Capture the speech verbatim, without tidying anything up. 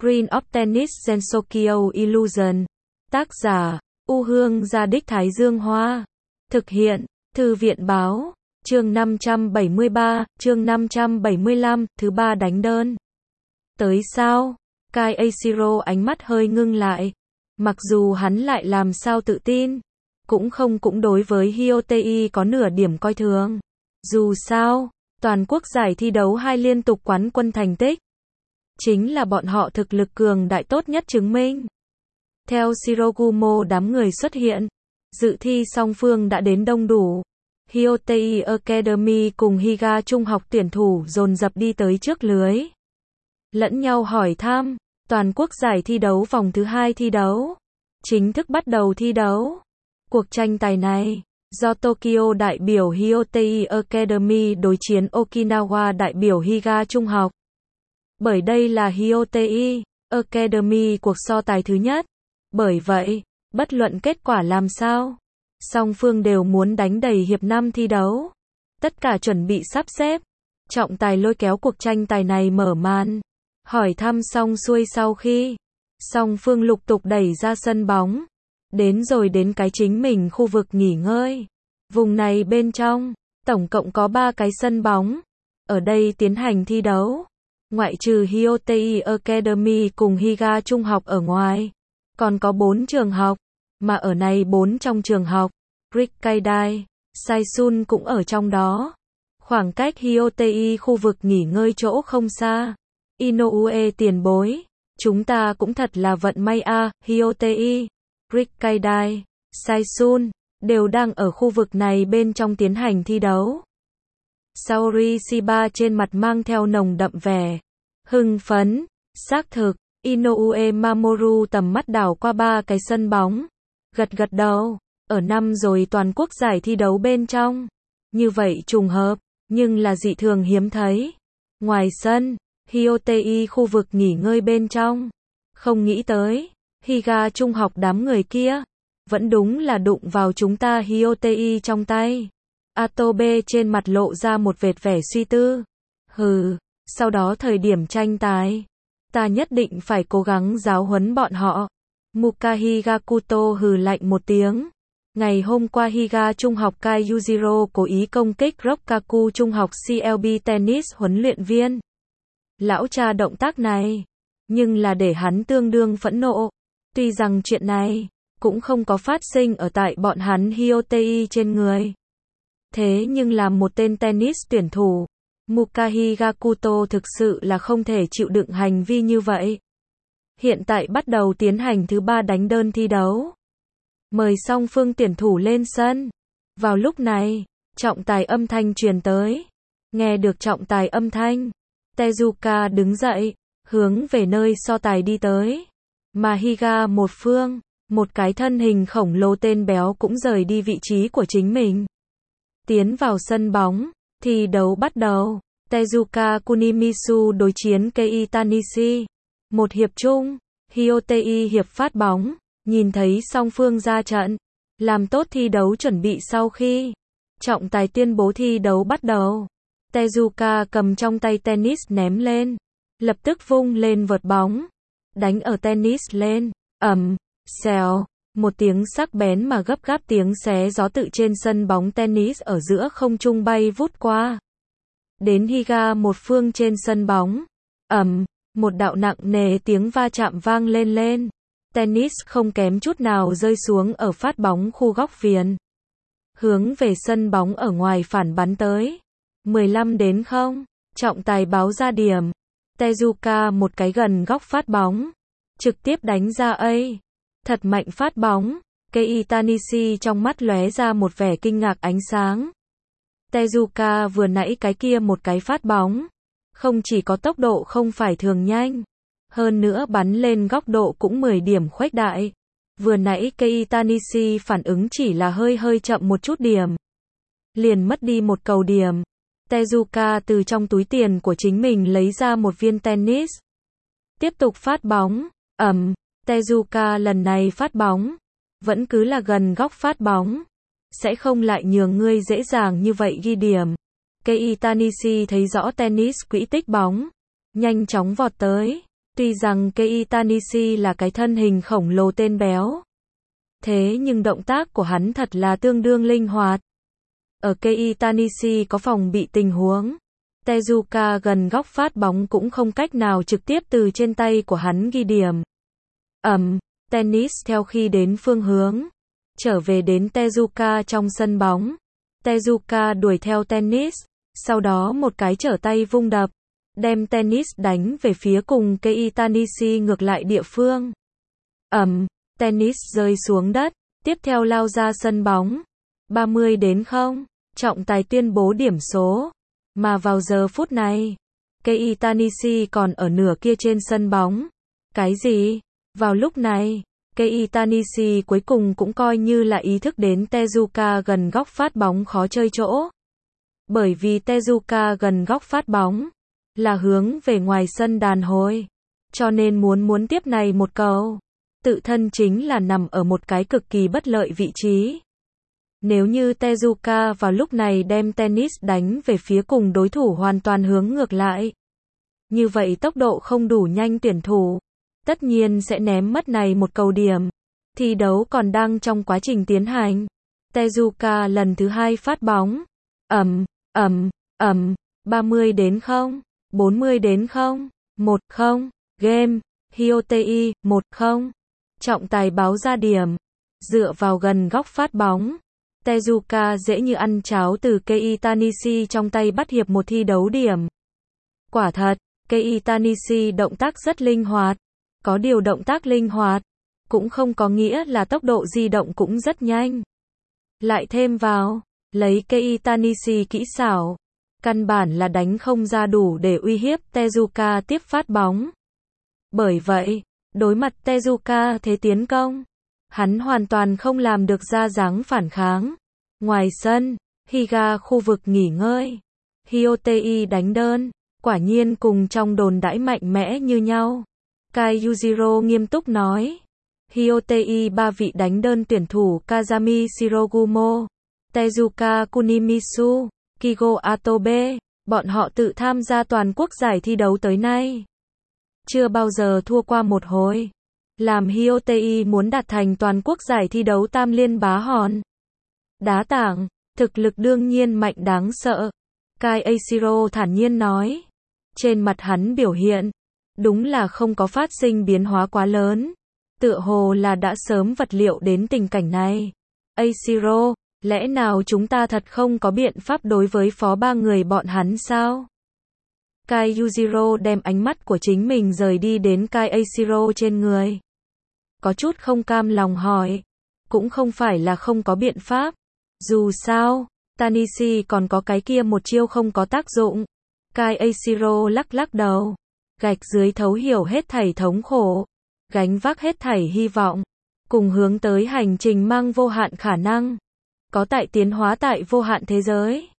Green of Tennis Gensokyo Illusion. Tác giả, U Hương Gia Đích Thái Dương Hoa. Thực hiện, Thư viện Báo. Chương năm trăm bảy mươi ba, chương năm trăm bảy mươi lăm, thứ ba đánh đơn. Tới sao? Kai Eishiro ánh mắt hơi ngưng lại. Mặc dù hắn lại làm sao tự tin, cũng không cũng đối với Hyotei có nửa điểm coi thường. Dù sao, toàn quốc giải thi đấu hai liên tục quán quân thành tích, chính là bọn họ thực lực cường đại tốt nhất chứng minh. Theo Shirogumo đám người xuất hiện, dự thi song phương đã đến đông đủ. Hyotei Academy cùng Higa Trung học tuyển thủ dồn dập đi tới trước lưới, lẫn nhau hỏi thăm. Toàn quốc giải thi đấu vòng thứ hai thi đấu chính thức bắt đầu thi đấu. Cuộc tranh tài này do Tokyo đại biểu Hyotei Academy đối chiến Okinawa đại biểu Higa Trung học. Bởi đây là Hyotei Academy cuộc so tài thứ nhất, bởi vậy, bất luận kết quả làm sao, song phương đều muốn đánh đầy hiệp năm thi đấu. Tất cả chuẩn bị sắp xếp, trọng tài lôi kéo cuộc tranh tài này mở màn. Hỏi thăm xong xuôi sau khi song phương lục tục đẩy ra sân bóng, đến rồi đến cái chính mình khu vực nghỉ ngơi. Vùng này bên trong, tổng cộng có ba cái sân bóng, ở đây tiến hành thi đấu. Ngoại trừ Hyotei Academy cùng Higa Trung học ở ngoài, còn có bốn trường học, mà ở này bốn trong trường học, Rikkaidai, Saisun cũng ở trong đó. Khoảng cách Hyotei khu vực nghỉ ngơi chỗ không xa. Inoue tiền bối, chúng ta cũng thật là vận may a, à. Hyotei, Rikkaidai, Saisun đều đang ở khu vực này bên trong tiến hành thi đấu. Saori Shiba trên mặt mang theo nồng đậm vẻ hưng phấn. Xác thực, Inoue Mamoru tầm mắt đảo qua ba cái sân bóng, gật gật đầu. Ở năm rồi toàn quốc giải thi đấu bên trong, như vậy trùng hợp, nhưng là dị thường hiếm thấy. Ngoài sân, Hyotei khu vực nghỉ ngơi bên trong, không nghĩ tới, Higa Trung học đám người kia, vẫn đúng là đụng vào chúng ta Hyotei trong tay. Atobe trên mặt lộ ra một vệt vẻ suy tư. Hừ, sau đó thời điểm tranh tài, ta nhất định phải cố gắng giáo huấn bọn họ. Muka Higakuto hừ lạnh một tiếng. Ngày hôm qua Higa Trung học Kai Yujiro cố ý công kích Rokkaku Trung học xê lờ bê tennis huấn luyện viên. Lão cha động tác này, nhưng là để hắn tương đương phẫn nộ. Tuy rằng chuyện này cũng không có phát sinh ở tại bọn hắn Hyotei trên người, thế nhưng là một tên tennis tuyển thủ, Muka Higakuto thực sự là không thể chịu đựng hành vi như vậy. Hiện tại bắt đầu tiến hành thứ ba đánh đơn thi đấu. Mời song phương tuyển thủ lên sân. Vào lúc này, trọng tài âm thanh truyền tới. Nghe được trọng tài âm thanh, Tezuka đứng dậy, hướng về nơi so tài đi tới. Mà Higa một phương, một cái thân hình khổng lồ tên béo cũng rời đi vị trí của chính mình. Tiến vào sân bóng, thi đấu bắt đầu. Tezuka Kunimisu đối chiến Kei Tanishi. Một hiệp chung, Hyotei hiệp phát bóng, nhìn thấy song phương ra trận, làm tốt thi đấu chuẩn bị sau khi trọng tài tuyên bố thi đấu bắt đầu. Tezuka cầm trong tay tennis ném lên, lập tức vung lên vợt bóng, đánh ở tennis lên, ầm, xèo, một tiếng sắc bén mà gấp gáp tiếng xé gió tự trên sân bóng tennis ở giữa không trung bay vút qua. Đến Higa một phương trên sân bóng, ầm, một đạo nặng nề tiếng va chạm vang lên lên. Tennis không kém chút nào rơi xuống ở phát bóng khu góc viền, hướng về sân bóng ở ngoài phản bắn tới. mười lăm đến không, trọng tài báo ra điểm. Tezuka một cái gần góc phát bóng, trực tiếp đánh ra A. Thật mạnh phát bóng. Kei Tanishi trong mắt lóe ra một vẻ kinh ngạc ánh sáng. Tezuka vừa nãy cái kia một cái phát bóng, không chỉ có tốc độ không phải thường nhanh, hơn nữa bắn lên góc độ cũng mười điểm khuếch đại. Vừa nãy Kei Tanishi phản ứng chỉ là hơi hơi chậm một chút điểm, liền mất đi một cầu điểm. Tezuka từ trong túi tiền của chính mình lấy ra một viên tennis, tiếp tục phát bóng, ầm, Tezuka lần này phát bóng, vẫn cứ là gần góc phát bóng, sẽ không lại nhường ngươi dễ dàng như vậy ghi điểm. Kei Tanishi thấy rõ tennis quỹ tích bóng, nhanh chóng vọt tới, Tuy rằng Kei Tanishi là cái thân hình khổng lồ tên béo, thế nhưng động tác của hắn thật là tương đương linh hoạt. Ở Kei Tanishi có phòng bị tình huống, Tezuka gần góc phát bóng cũng không cách nào trực tiếp từ trên tay của hắn ghi điểm. Ầm, tennis theo khi đến phương hướng, trở về đến Tezuka trong sân bóng. Tezuka đuổi theo tennis, sau đó một cái trở tay vung đập, đem tennis đánh về phía cùng Kei Tanishi ngược lại địa phương. Ầm, tennis rơi xuống đất, tiếp theo lao ra sân bóng. ba mươi đến không, trọng tài tuyên bố điểm số. Mà vào giờ phút này, Kei Tanishi còn ở nửa kia trên sân bóng. Cái gì? Vào lúc này, Kei Tanishi cuối cùng cũng coi như là ý thức đến Tezuka gần góc phát bóng khó chơi chỗ. Bởi vì Tezuka gần góc phát bóng là hướng về ngoài sân đàn hồi, cho nên muốn muốn tiếp này một cầu, tự thân chính là nằm ở một cái cực kỳ bất lợi vị trí. Nếu như Tezuka vào lúc này đem tennis đánh về phía cùng đối thủ hoàn toàn hướng ngược lại, như vậy tốc độ không đủ nhanh tuyển thủ, tất nhiên sẽ ném mất này một cầu điểm. Thi đấu còn đang trong quá trình tiến hành. Tezuka lần thứ hai phát bóng. Ầm, ầm, ầm, ba mươi đến không, bốn mươi đến không, một không, game, Hyotei, một không. Trọng tài báo ra điểm. Dựa vào gần góc phát bóng, Tezuka dễ như ăn cháo từ Kei Tanishi trong tay bắt hiệp một thi đấu điểm. Quả thật, Kei Tanishi động tác rất linh hoạt. Có điều động tác linh hoạt, cũng không có nghĩa là tốc độ di động cũng rất nhanh. Lại thêm vào, lấy Kei Tanishi kỹ xảo, căn bản là đánh không ra đủ để uy hiếp Tezuka tiếp phát bóng. Bởi vậy, đối mặt Tezuka thế tiến công, hắn hoàn toàn không làm được ra dáng phản kháng. Ngoài sân, Higa khu vực nghỉ ngơi, Hyotei đánh đơn, quả nhiên cùng trong đồn đãi mạnh mẽ như nhau. Kai Yujiro nghiêm túc nói. Hyotei ba vị đánh đơn tuyển thủ Kazami Shirogumo, Tezuka Kunimisu, Kigo Atobe, bọn họ tự tham gia toàn quốc giải thi đấu tới nay, chưa bao giờ thua qua một hồi. Làm Hyotei muốn đạt thành toàn quốc giải thi đấu tam liên bá hòn đá tảng, thực lực đương nhiên mạnh đáng sợ. Kai Eishiro thản nhiên nói. Trên mặt hắn biểu hiện, đúng là không có phát sinh biến hóa quá lớn. Tựa hồ là đã sớm vật liệu đến tình cảnh này. Eishiro, lẽ nào chúng ta thật không có biện pháp đối với phó ba người bọn hắn sao? Kai Yujiro đem ánh mắt của chính mình rời đi đến Kai Eishiro trên người. Có chút không cam lòng hỏi. Cũng không phải là không có biện pháp. Dù sao, Tanishi còn có cái kia một chiêu không có tác dụng. Kai Eishiro lắc lắc đầu. Gạch dưới thấu hiểu hết thảy thống khổ, gánh vác hết thảy hy vọng, cùng hướng tới hành trình mang vô hạn khả năng, có tại tiến hóa tại vô hạn thế giới.